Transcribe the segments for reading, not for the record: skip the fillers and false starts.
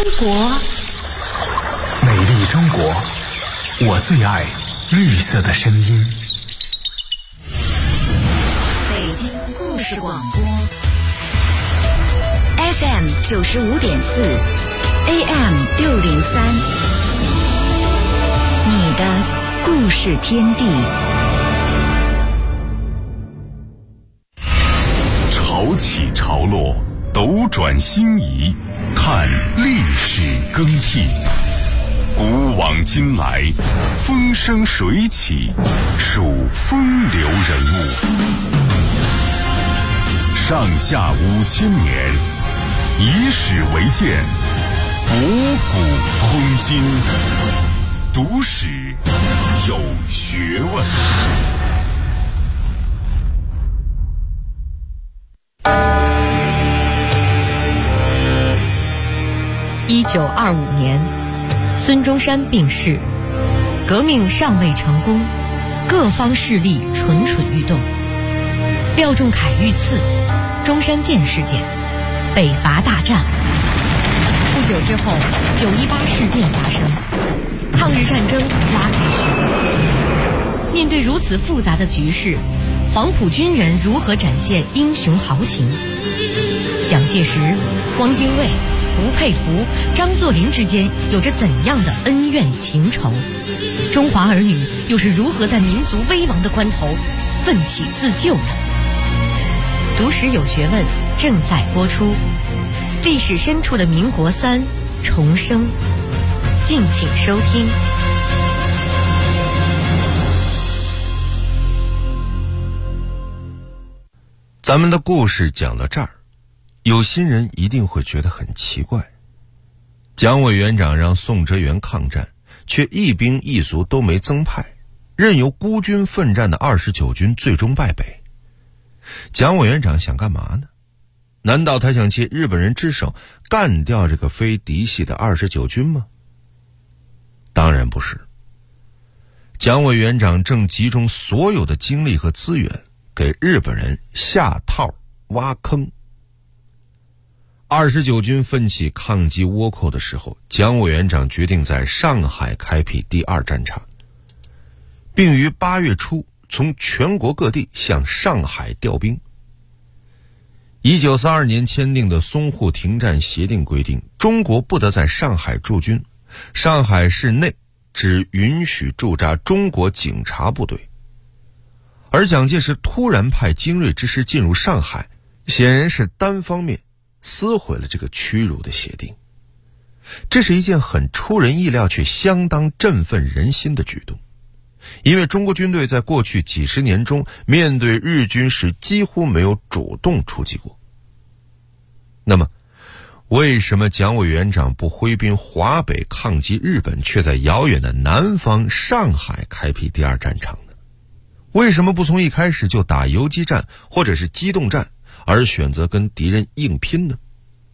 国， 美丽中国，我最爱绿色的声音。 北京故事广播 FM 95.4 AM 603，你的故事天地。 潮起潮落，斗转星移，看历史更替。古往今来，风生水起，数风流人物。上下5000年，以史为鉴，博古通今，读史有学问。 1925年，孙中山病逝，革命尚未成功，各方势力蠢蠢欲动。廖仲恺遇刺，中山舰事件，北伐大战。不久之后，918事变发生，抗日战争拉开序幕。面对如此复杂的局势，黄埔军人如何展现英雄豪情？蒋介石、汪精卫、吴佩孚、张作霖之间有着怎样的恩怨情仇？中华儿女又是如何在民族危亡的关头奋起自救的？读史有学问正在播出，历史深处的民国3重生，敬请收听。 咱们的故事讲到这儿，有心人一定会觉得很奇怪。蒋委员长让宋哲元抗战，却一兵一卒都没增派，任由孤军奋战的29军最终败北。蒋委员长想干嘛呢？难道他想借日本人之手干掉这个非嫡系的29军吗？当然不是。蒋委员长正集中所有的精力和资源给日本人下套挖坑。29军奋起抗击倭寇的时候，蒋委员长决定在上海开辟第2战场，并于8月初从全国各地向上海调兵。1942年签订的淞沪停战协定规定，中国不得在上海驻军，上海市内只允许驻扎中国警察部队。而蒋介石突然派精锐之师进入上海，显然是单方面撕毁了这个屈辱的协定。这是一件很出人意料却相当振奋人心的举动，因为中国军队在过去几十年中面对日军时几乎没有主动出击过。那么为什么蒋委员长不挥兵华北抗击日本，却在遥远的南方上海开辟第2战场呢？为什么不从一开始就打游击战或者是机动战，而选择跟敌人硬拼呢？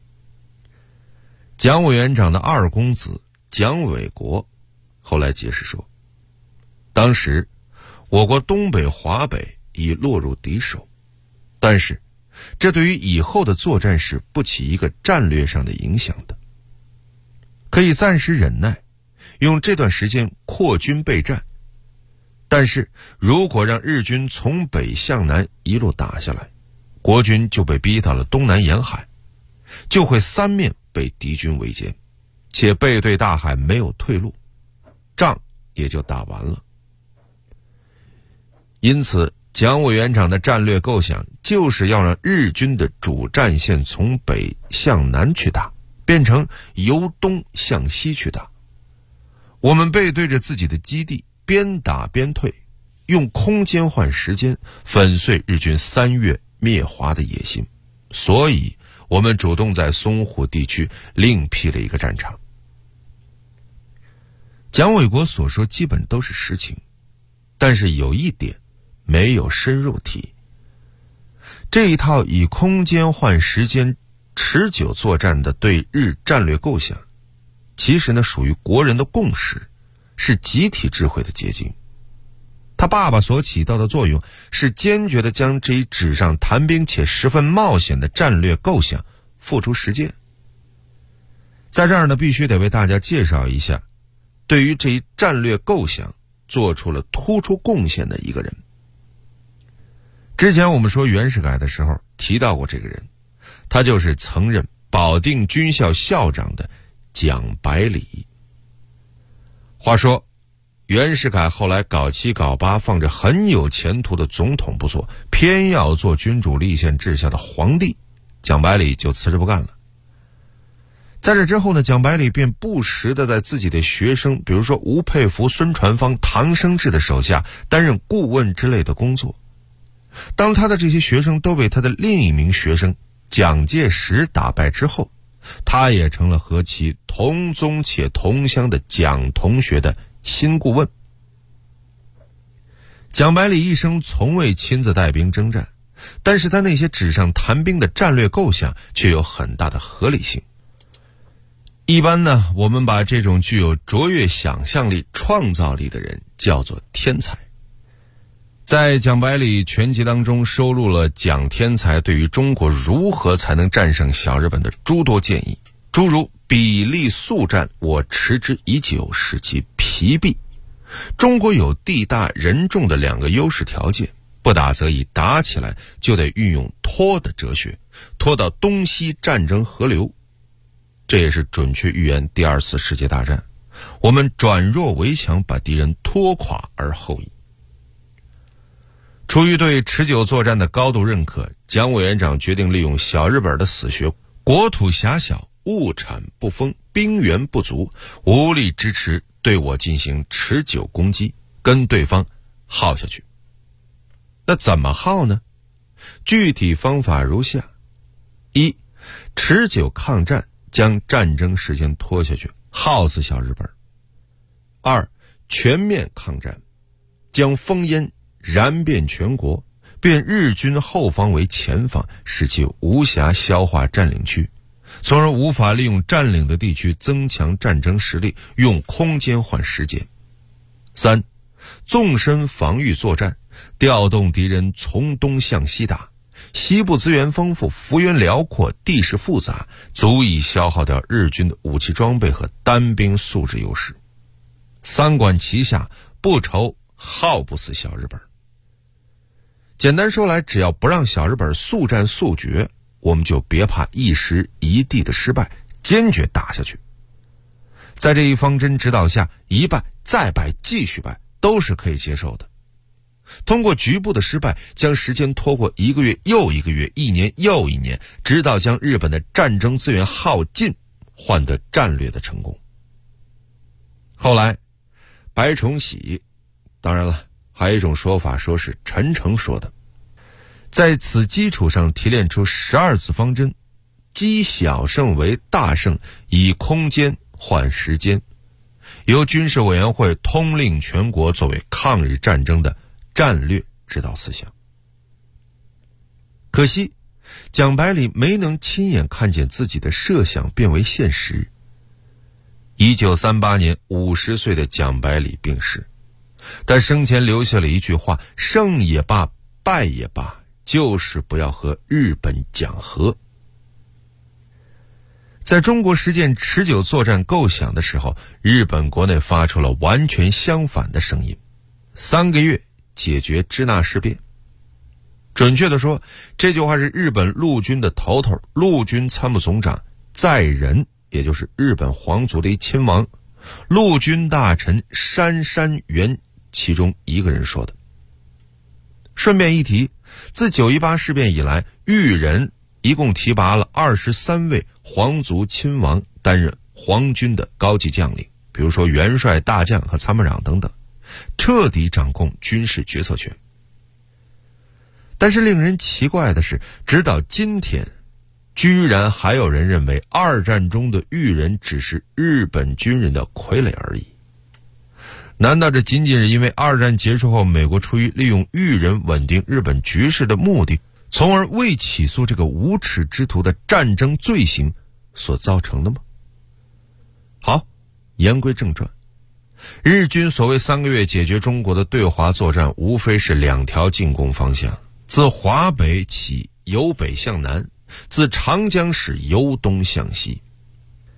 蒋委员长的二公子蒋纬国后来解释说，当时我国东北、华北已落入敌手，但是这对于以后的作战是不起一个战略上的影响的，可以暂时忍耐，用这段时间扩军备战。但是如果让日军从北向南一路打下来，国军就被逼到了东南沿海，就会3面被敌军围歼，且背对大海，没有退路，仗也就打完了。因此蒋委员长的战略构想就是要让日军的主战线从北向南去打，变成由东向西去打。我们背对着自己的基地，边打边退，用空间换时间，粉碎日军3月灭华的野心。所以我们主动在淞沪地区另辟了一个战场。蒋纬国所说基本都是实情，但是有一点没有深入提。这一套以空间换时间持久作战的对日战略构想，其实呢属于国人的共识，是集体智慧的结晶。他爸爸所起到的作用是坚决地将这一纸上谈兵且十分冒险的战略构想付诸实践。 在这儿呢，必须得为大家介绍一下对于这一战略构想做出了突出贡献的一个人。之前我们说袁世凯的时候提到过这个人，他就是曾任保定军校校长的蒋百里。话说袁世凯后来搞7搞8，放着很有前途的总统不做，偏要做君主立宪治下的皇帝，蒋百里就辞职不干了。在这之后呢，蒋百里便不时地在自己的学生，比如说吴佩孚、孙传芳、唐生智的手下担任顾问之类的工作。当他的这些学生都被他的另一名学生蒋介石打败之后，他也成了和其同宗且同乡的蒋同学的新顾问。蒋百里一生从未亲自带兵征战，但是他那些纸上谈兵的战略构想却有很大的合理性。一般呢，我们把这种具有卓越想象力、创造力的人叫做天才。在蒋百里全集当中收录了蒋天才对于中国如何才能战胜小日本的诸多建议，诸如比例速战我持之以久，使其疲弊。中国有地大人众的2个优势条件，不打则已，打起来就得运用拖的哲学，拖到东西战争河流。这也是准确预言第2次世界大战，我们转弱为强，把敌人拖垮而后已。出于对持久作战的高度认可，蒋委员长决定利用小日本的死穴，国土狭小，物产不丰，兵源不足，无力支持对我进行持久攻击，跟对方耗下去。那怎么耗呢？具体方法如下：一、持久抗战，将战争时间拖下去，耗死小日本；二、全面抗战，将烽烟燃遍全国，变日军后方为前方，使其无暇消化占领区，从而无法利用占领的地区增强战争实力，用空间换时间。三、纵深防御作战，调动敌人从东向西打，西部资源丰富，幅员辽阔，地势复杂，足以消耗掉日军的武器装备和单兵素质优势。三管齐下，不愁耗不死小日本。简单说来，只要不让小日本速战速决，我们就别怕一时一地的失败，坚决打下去。在这一方针指导下，一败再败继续败都是可以接受的。通过局部的失败，将时间拖过1个月又1个月，1年又1年，直到将日本的战争资源耗尽，换得战略的成功。后来白崇禧，当然了，还有一种说法说是陈诚说的，在此基础上提炼出12字方针，积小胜为大胜，以空间换时间，由军事委员会通令全国，作为抗日战争的战略指导思想。可惜蒋百里没能亲眼看见自己的设想变为现实。1938年50岁的蒋百里病逝，他生前留下了一句话：胜也罢，败也罢，就是不要和日本讲和。在中国实践持久作战构想的时候，日本国内发出了完全相反的声音：3个月解决支那事变。准确地说，这句话是日本陆军的头头，陆军参谋总长在仁，也就是日本皇族的一亲王，陆军大臣杉山元其中一个人说的。顺便一提，自918事变以来，裕仁一共提拔了23位皇族亲王担任皇军的高级将领，比如说元帅、大将和参谋长等等，彻底掌控军事决策权。但是令人奇怪的是，直到今天，居然还有人认为二战中的裕仁只是日本军人的傀儡而已。难道这仅仅是因为二战结束后，美国出于利用裕仁稳定日本局势的目的，从而未起诉这个无耻之徒的战争罪行所造成的吗？好，言归正传，日军所谓3个月解决中国的对华作战，无非是2条进攻方向：自华北起由北向南，自长江始由东向西。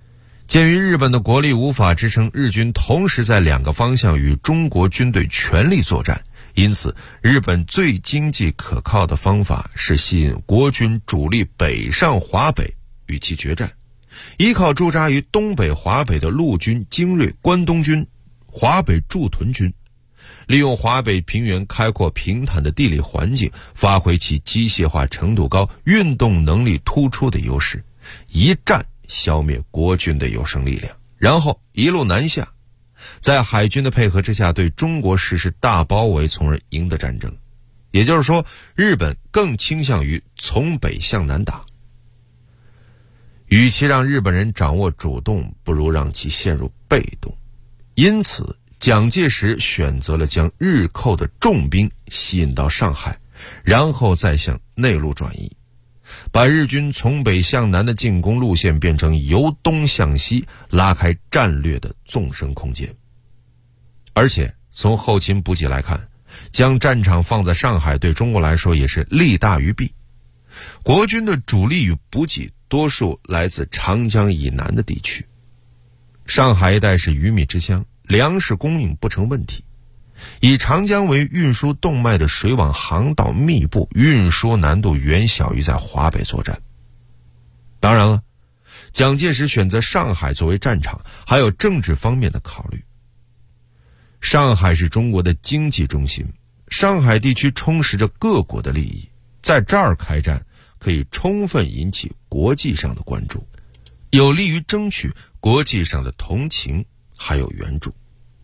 鉴于日本的国力无法支撑日军同时在2个方向与中国军队全力作战，因此日本最经济可靠的方法是吸引国军主力北上华北与其决战，依靠驻扎于东北华北的陆军精锐关东军、华北驻屯军，利用华北平原开阔平坦的地理环境，发挥其机械化程度高、运动能力突出的优势，一战消灭国军的有生力量，然后一路南下，在海军的配合之下对中国实施大包围，从而赢得战争。也就是说，日本更倾向于从北向南打。与其让日本人掌握主动，不如让其陷入被动。因此蒋介石选择了将日寇的重兵吸引到上海，然后再向内陆转移，把日军从北向南的进攻路线变成由东向西，拉开战略的纵深空间。而且从后勤补给来看，将战场放在上海对中国来说也是利大于弊。国军的主力与补给多数来自长江以南的地区，上海一带是鱼米之乡，粮食供应不成问题。以长江为运输动脉的水网航道密布，运输难度远小于在华北作战。当然了，蒋介石选择上海作为战场，还有政治方面的考虑。上海是中国的经济中心，上海地区充实着各国的利益，在这儿开战可以充分引起国际上的关注，有利于争取国际上的同情还有援助。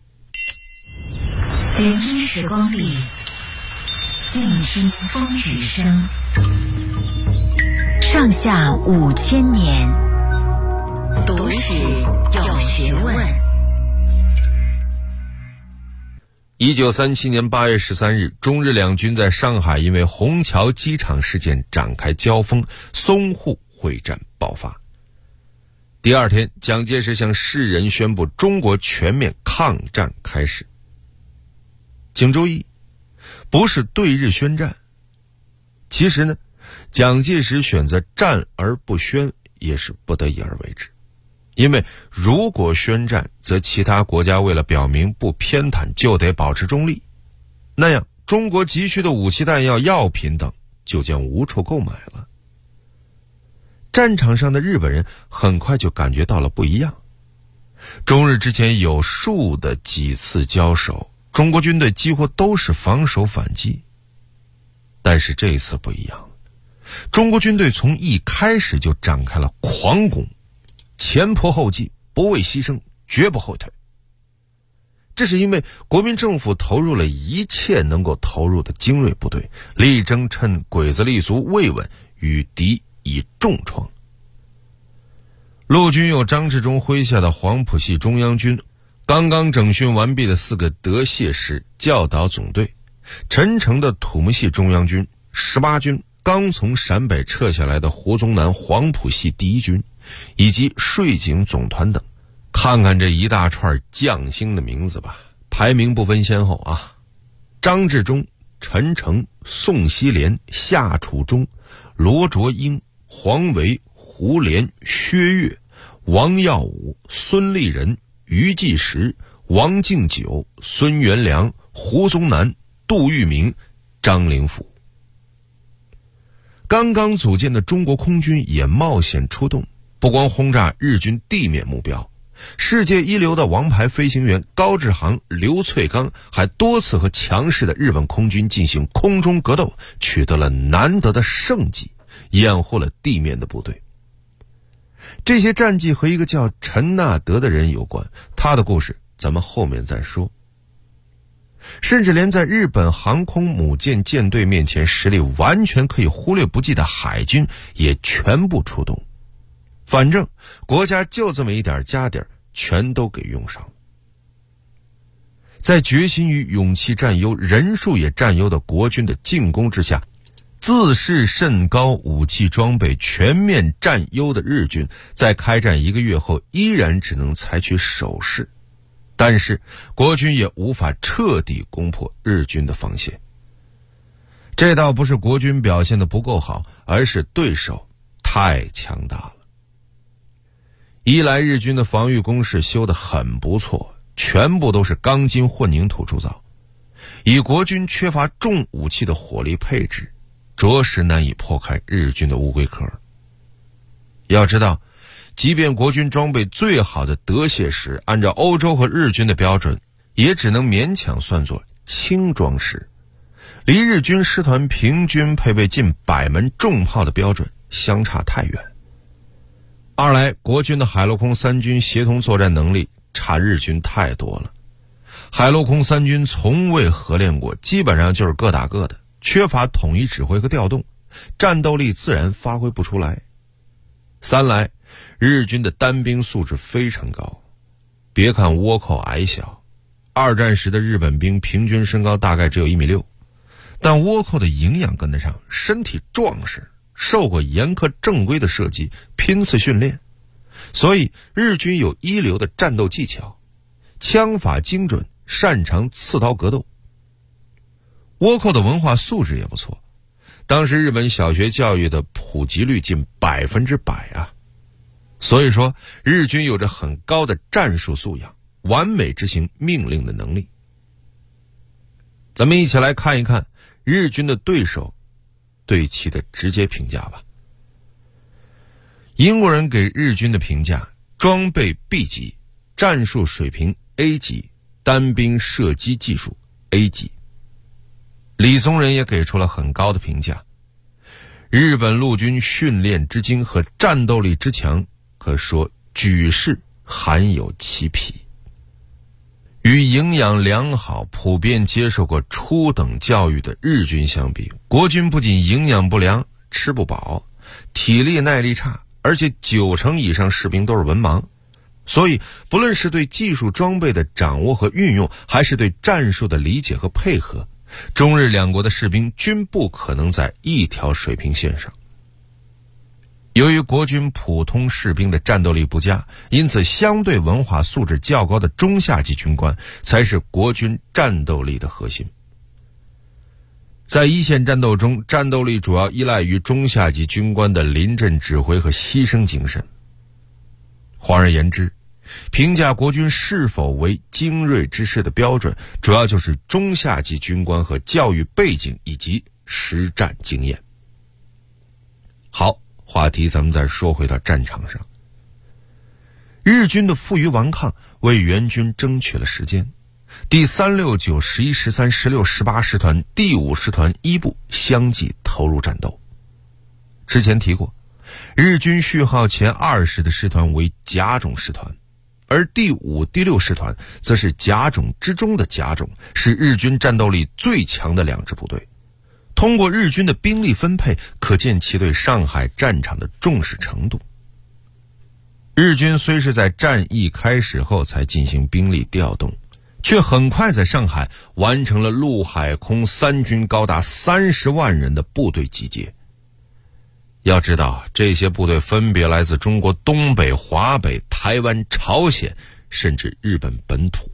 人因时光里，静听风雨声。上下5000年，读史有学问。 1937年8月13日，中日两军在上海因为虹桥机场事件展开交锋，淞沪会战爆发。第二天，蒋介石向世人宣布中国全面抗战开始。请注意，不是对日宣战。其实呢，蒋介石选择战而不宣也是不得已而为之。因为如果宣战，则其他国家为了表明不偏袒就得保持中立，那样中国急需的武器弹药、药品等就将无处购买了。战场上的日本人很快就感觉到了不一样。中日之前有数的几次交手，中国军队几乎都是防守反击，但是这一次不一样，中国军队从一开始就展开了狂攻，前仆后继，不畏牺牲，绝不后退。这是因为国民政府投入了一切能够投入的精锐部队，力争趁鬼子立足未稳，与敌以重创。陆军有张治中麾下的黄埔系中央军，刚刚整训完毕的4个德械师教导总队，陈诚的土木系中央军18军，刚从陕北撤下来的胡宗南黄埔系第1军，以及税警总团等。看看这一大串将星的名字吧，排名不分先后啊。张治中、陈诚、宋希濂、夏楚中、罗卓英、黄维、胡琏、薛岳、王耀武、孙立人、于继时、王敬久、孙元良、胡宗南、杜聿明、张灵甫。刚刚组建的中国空军也冒险出动，不光轰炸日军地面目标，世界一流的王牌飞行员高志航、刘粹刚还多次和强势的日本空军进行空中格斗，取得了难得的胜绩，掩护了地面的部队。这些战绩和一个叫陈纳德的人有关，他的故事咱们后面再说。甚至连在日本航空母舰舰队面前实力完全可以忽略不计的海军也全部出动，反正国家就这么一点家底儿，全都给用上了。在决心与勇气占优、人数也占优的国军的进攻之下，自视甚高、武器装备全面占优的日军，在开战1个月后依然只能采取守势，但是国军也无法彻底攻破日军的防线。这倒不是国军表现得不够好，而是对手太强大了。 一来日军的防御工事修得很不错，全部都是钢筋混凝土铸造，以国军缺乏重武器的火力配置，着实难以破开日军的乌龟壳。要知道，即便国军装备最好的德械师，按照欧洲和日军的标准，也只能勉强算作轻装师，离日军师团平均配备近100门重炮的标准相差太远。二来，国军的海陆空三军协同作战能力差日军太多了，海陆空三军从未合练过，基本上就是各打各的，缺乏统一指挥和调动，战斗力自然发挥不出来。三来，日军的单兵素质非常高，别看倭寇矮小，二战时的日本兵平均身高大概只有1.6米，但倭寇的营养跟得上，身体壮实，受过严苛正规的射击，拼刺训练，所以日军有一流的战斗技巧，枪法精准，擅长刺刀格斗。倭寇的文化素质也不错，当时日本小学教育的普及率近100%啊，所以说日军有着很高的战术素养，完美执行命令的能力。咱们一起来看一看日军的对手对其的直接评价吧。英国人给日军的评价：装备 B 级，战术水平 A 级，单兵射击技术 A 级。李宗仁也给出了很高的评价：日本陆军训练之精和战斗力之强，可说举世罕有其匹。与营养良好、普遍接受过初等教育的日军相比，国军不仅营养不良、吃不饱，体力耐力差，而且90%以上士兵都是文盲。所以不论是对技术装备的掌握和运用，还是对战术的理解和配合，中日两国的士兵均不可能在一条水平线上。由于国军普通士兵的战斗力不佳，因此相对文化素质较高的中下级军官才是国军战斗力的核心。在一线战斗中，战斗力主要依赖于中下级军官的临阵指挥和牺牲精神。换而言之，评价国军是否为精锐之师的标准，主要就是中下级军官和教育背景以及实战经验。好，话题咱们再说回到战场上。日军的负隅顽抗为援军争取了时间。第369、11、13、16、18师团第5师团一部相继投入战斗。之前提过，日军序号前20的师团为甲种师团，而第5、第6师团则是甲种之中的甲种，是日军战斗力最强的2支部队。通过日军的兵力分配，可见其对上海战场的重视程度。日军虽是在战役开始后才进行兵力调动，却很快在上海完成了陆海空三军高达30万人的部队集结。要知道，这些部队分别来自中国东北、华北、台湾、朝鲜，甚至日本本土。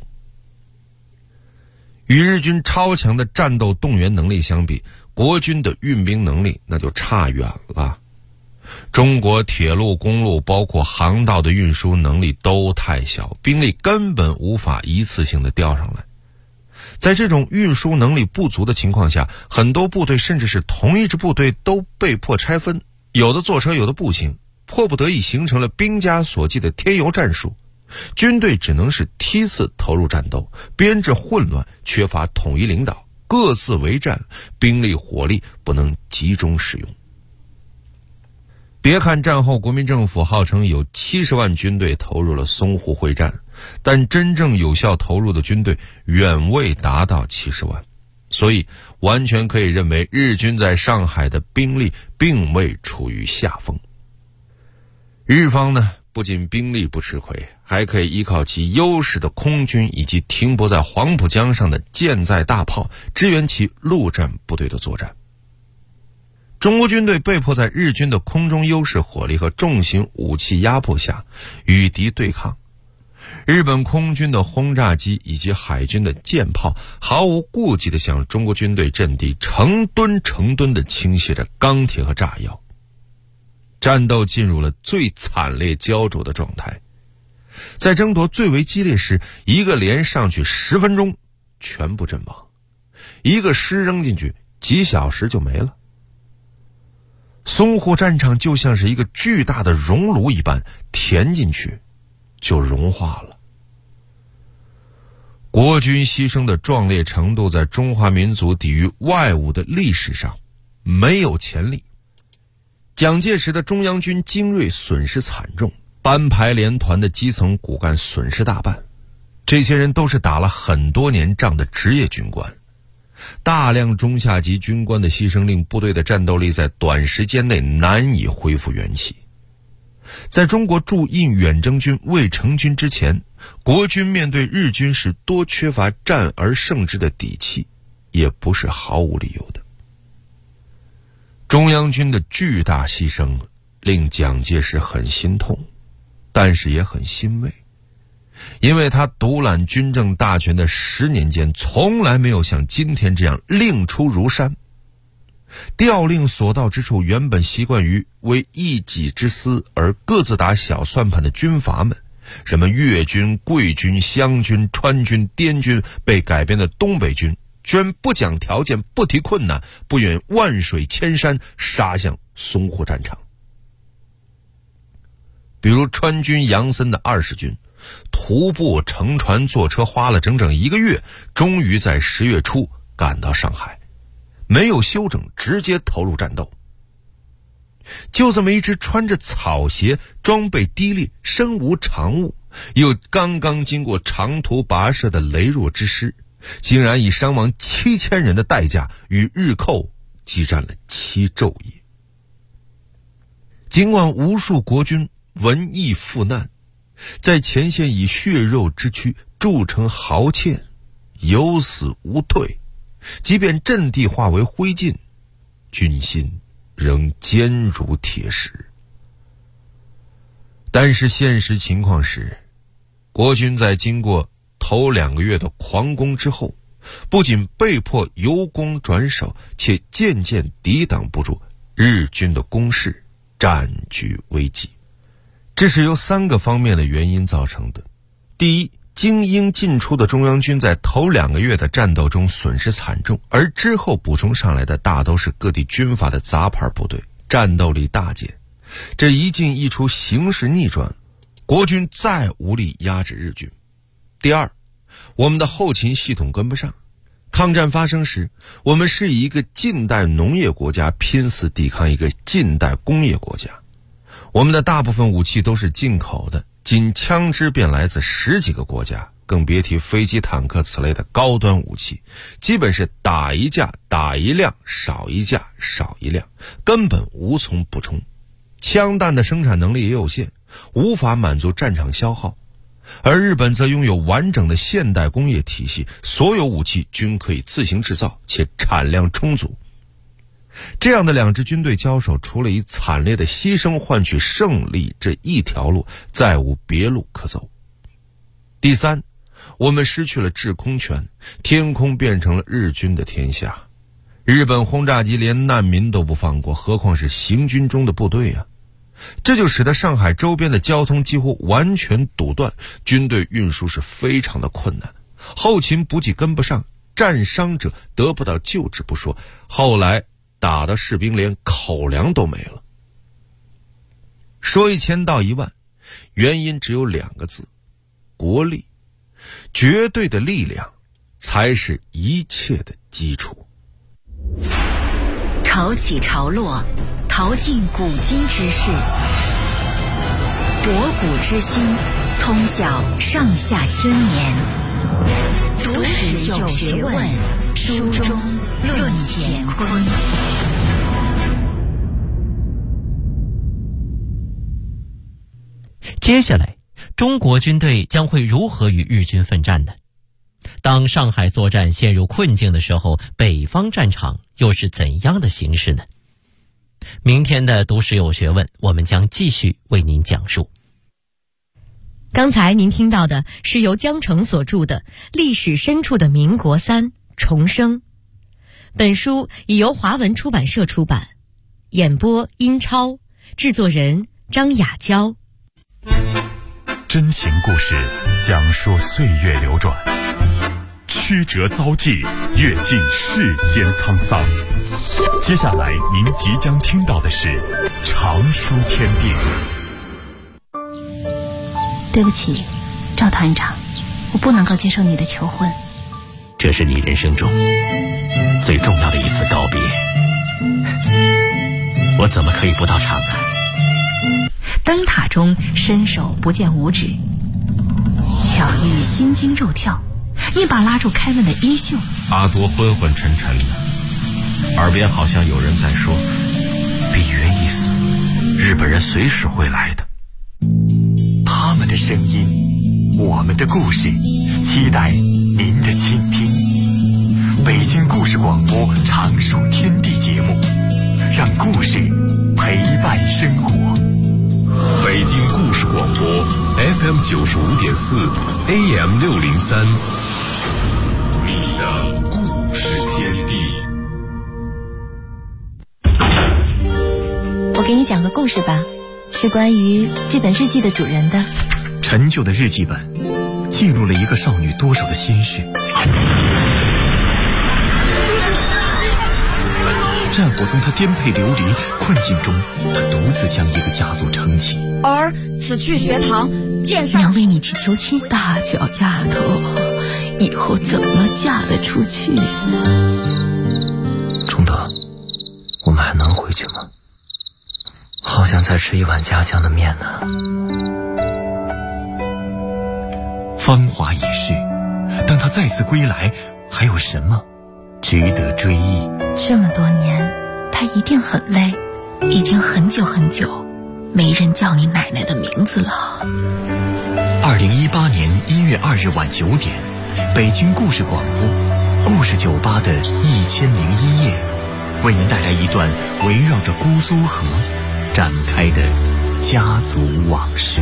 与日军超强的战斗动员能力相比，国军的运兵能力那就差远了。中国铁路、公路包括航道的运输能力都太小，兵力根本无法一次性的调上来。在这种运输能力不足的情况下，很多部队甚至是同一支部队都被迫拆分，有的坐车，有的步行，迫不得已形成了兵家所忌的添油战术。军队只能是梯次投入战斗，编制混乱，缺乏统一领导，各自为战，兵力火力不能集中使用。别看战后国民政府号称有70万军队投入了淞沪会战，但真正有效投入的军队远未达到70万，所以完全可以认为日军在上海的兵力并未处于下风。日方呢，不仅兵力不吃亏，还可以依靠其优势的空军以及停泊在黄浦江上的舰载大炮支援其陆战部队的作战。中国军队被迫在日军的空中优势火力和重型武器压迫下与敌对抗。日本空军的轰炸机以及海军的舰炮毫无顾忌地向中国军队阵地成吨成吨地倾泻着钢铁和炸药。 战斗进入了最惨烈焦灼的状态。在争夺最为激烈时，一个连上去10分钟全部阵亡，一个师扔进去几小时就没了。淞沪战场就像是一个巨大的熔炉一般，填进去就融化了。国军牺牲的壮烈程度在中华民族抵御外侮的历史上没有前例。蒋介石的中央军精锐损失惨重，班排连团的基层骨干损失大半。这些人都是打了很多年仗的职业军官，大量中下级军官的牺牲令部队的战斗力在短时间内难以恢复元气。在中国驻印远征军未成军之前，国军面对日军是多缺乏战而胜之的底气，也不是毫无理由的。中央军的巨大牺牲令蒋介石很心痛，但是也很欣慰，因为他独揽军政大权的10年间，从来没有像今天这样令出如山。调令所到之处，原本习惯于为一己之私而各自打小算盘的军阀们，什么粤军、桂军、湘军、川军、滇军，被改编的东北军，居然不讲条件，不提困难，不远万水千山杀向淞沪战场。比如川军杨森的20军，徒步乘船坐车花了整整1个月，终于在10月初赶到上海，没有休整，直接投入战斗。就这么一支穿着草鞋、装备低劣、身无长物，又刚刚经过长途跋涉的羸弱之师，竟然以伤亡7000人的代价与日寇激战了7昼夜。尽管无数国军文艺赴难，在前线以血肉之躯筑成壕堑，有死无退，即便阵地化为灰烬，军心仍坚如铁石。但是现实情况是，国军在经过头2个月的狂攻之后，不仅被迫由攻转守，且渐渐抵挡不住日军的攻势，战局危急。这是由3个方面的原因造成的。第一，精英进出的中央军在头2个月的战斗中损失惨重，而之后补充上来的大都是各地军阀的杂牌部队，战斗力大减。这一进一出，形势逆转，国军再无力压制日军。第二，我们的后勤系统跟不上。抗战发生时，我们是以一个近代农业国家拼死抵抗一个近代工业国家。我们的大部分武器都是进口的，仅枪支便来自10几个国家，更别提飞机、坦克此类的高端武器，基本是打一架打一辆，少一架少一辆，根本无从补充。枪弹的生产能力也有限，无法满足战场消耗。而日本则拥有完整的现代工业体系，所有武器均可以自行制造，且产量充足。这样的2支军队交手，除了以惨烈的牺牲换取胜利这一条路，再无别路可走。第三，我们失去了制空权，天空变成了日军的天下。日本轰炸机连难民都不放过，何况是行军中的部队啊！这就使得上海周边的交通几乎完全堵断，军队运输是非常的困难，后勤补给跟不上，战伤者得不到救治不说，后来打的士兵连口粮都没了。说1000道1万，原因只有2个字：国力。绝对的力量才是一切的基础。 潮起潮落，淘尽古今之事，博古之今，通晓上下千年。读史有学问，书中论乾坤。 接下来，中国军队将会如何与日军奋战呢？当上海作战陷入困境的时候，北方战场又是怎样的形势呢？明天的读史有学问，我们将继续为您讲述。 刚才您听到的是由江城所著的《历史深处的民国3重生》，本书已由华文出版社出版，演播殷超， 制作人张雅娇。 真情故事讲述岁月流转，曲折遭际，阅尽世间沧桑。接下来您即将听到的是长书天地。 对不起，赵团长，我不能够接受你的求婚。 这是你人生中最重要的一次告别，我怎么可以不到场呢？ 灯塔中伸手不见五指，巧遇心惊肉跳，一把拉住凯文的衣袖。 阿多昏昏沉沉的，耳边好像有人在说：比约一死，日本人随时会来的。 他们的声音，我们的故事，期待您的倾听。北京故事广播长书天地节目，让故事陪伴生活。 北京故事广播 FM 95.4 AM 603，你的故事天地。 我给你讲个故事吧，是关于这本日记的主人的。 陈旧的日记本记录了一个少女多少的心事。战火中她颠沛流离，困境中她独自将一个家族撑起。 儿此去学堂，见上。 娘为你去求亲，大脚丫头，以后怎么嫁得出去？ 崇德，我们还能回去吗？好想再吃一碗家乡的面呢。芳华已逝，但他再次归来，还有什么值得追忆？ 这么多年，他一定很累，已经很久很久没人叫你奶奶的名字了。 2018年1月2日晚9点，北京故事广播故事酒吧的1001夜，为您带来一段围绕着姑苏河展开的家族往事。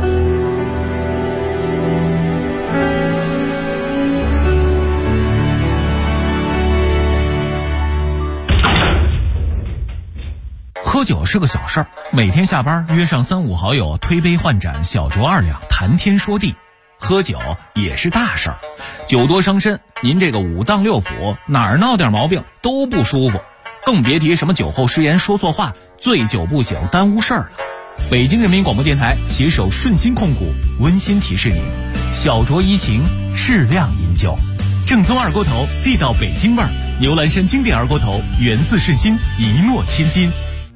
喝酒是个小事儿，每天下班约上3、5好友，推杯换盏，小酌2两，谈天说地。喝酒也是大事儿，酒多伤身，您这个5脏6腑哪儿闹点毛病都不舒服，更别提什么酒后失言说错话，醉酒不醒耽误事儿了。北京人民广播电台携手顺心控股温馨提示您：小酌怡情，适量饮酒。正宗二锅头，地道北京味儿，牛栏山经典二锅头，源自顺心，一诺千金。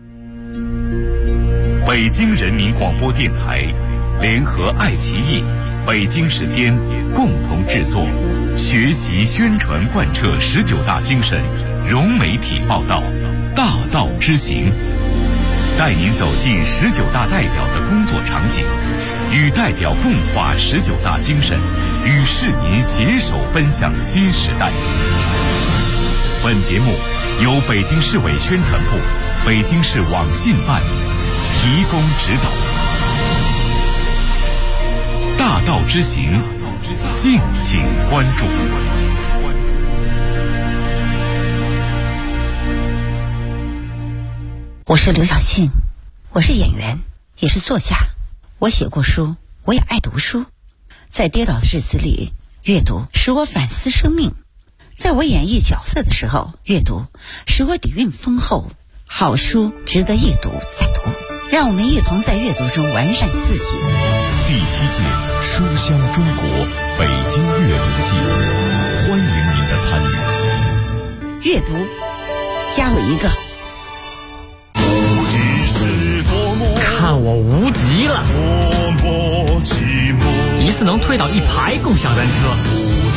北京人民广播电台联合爱奇艺、北京时间共同制作，学习宣传贯彻19大精神，融媒体报道，大道之行，带您走进19大代表的工作场景，与代表共话19大精神，与市民携手奔向新时代。本节目由北京市委宣传部、北京市网信办提供指导。大道之行，敬请关注。 我是刘晓庆，我是演员，也是作家。我写过书，我也爱读书。在跌倒的日子里，阅读使我反思生命；在我演绎角色的时候，阅读使我底蕴丰厚。好书值得一读再读，让我们一同在阅读中完善自己。 第7届书香中国北京阅读季，欢迎您的参与。 阅读，加我一个。 看我无敌了！一次能推倒1排共享单车。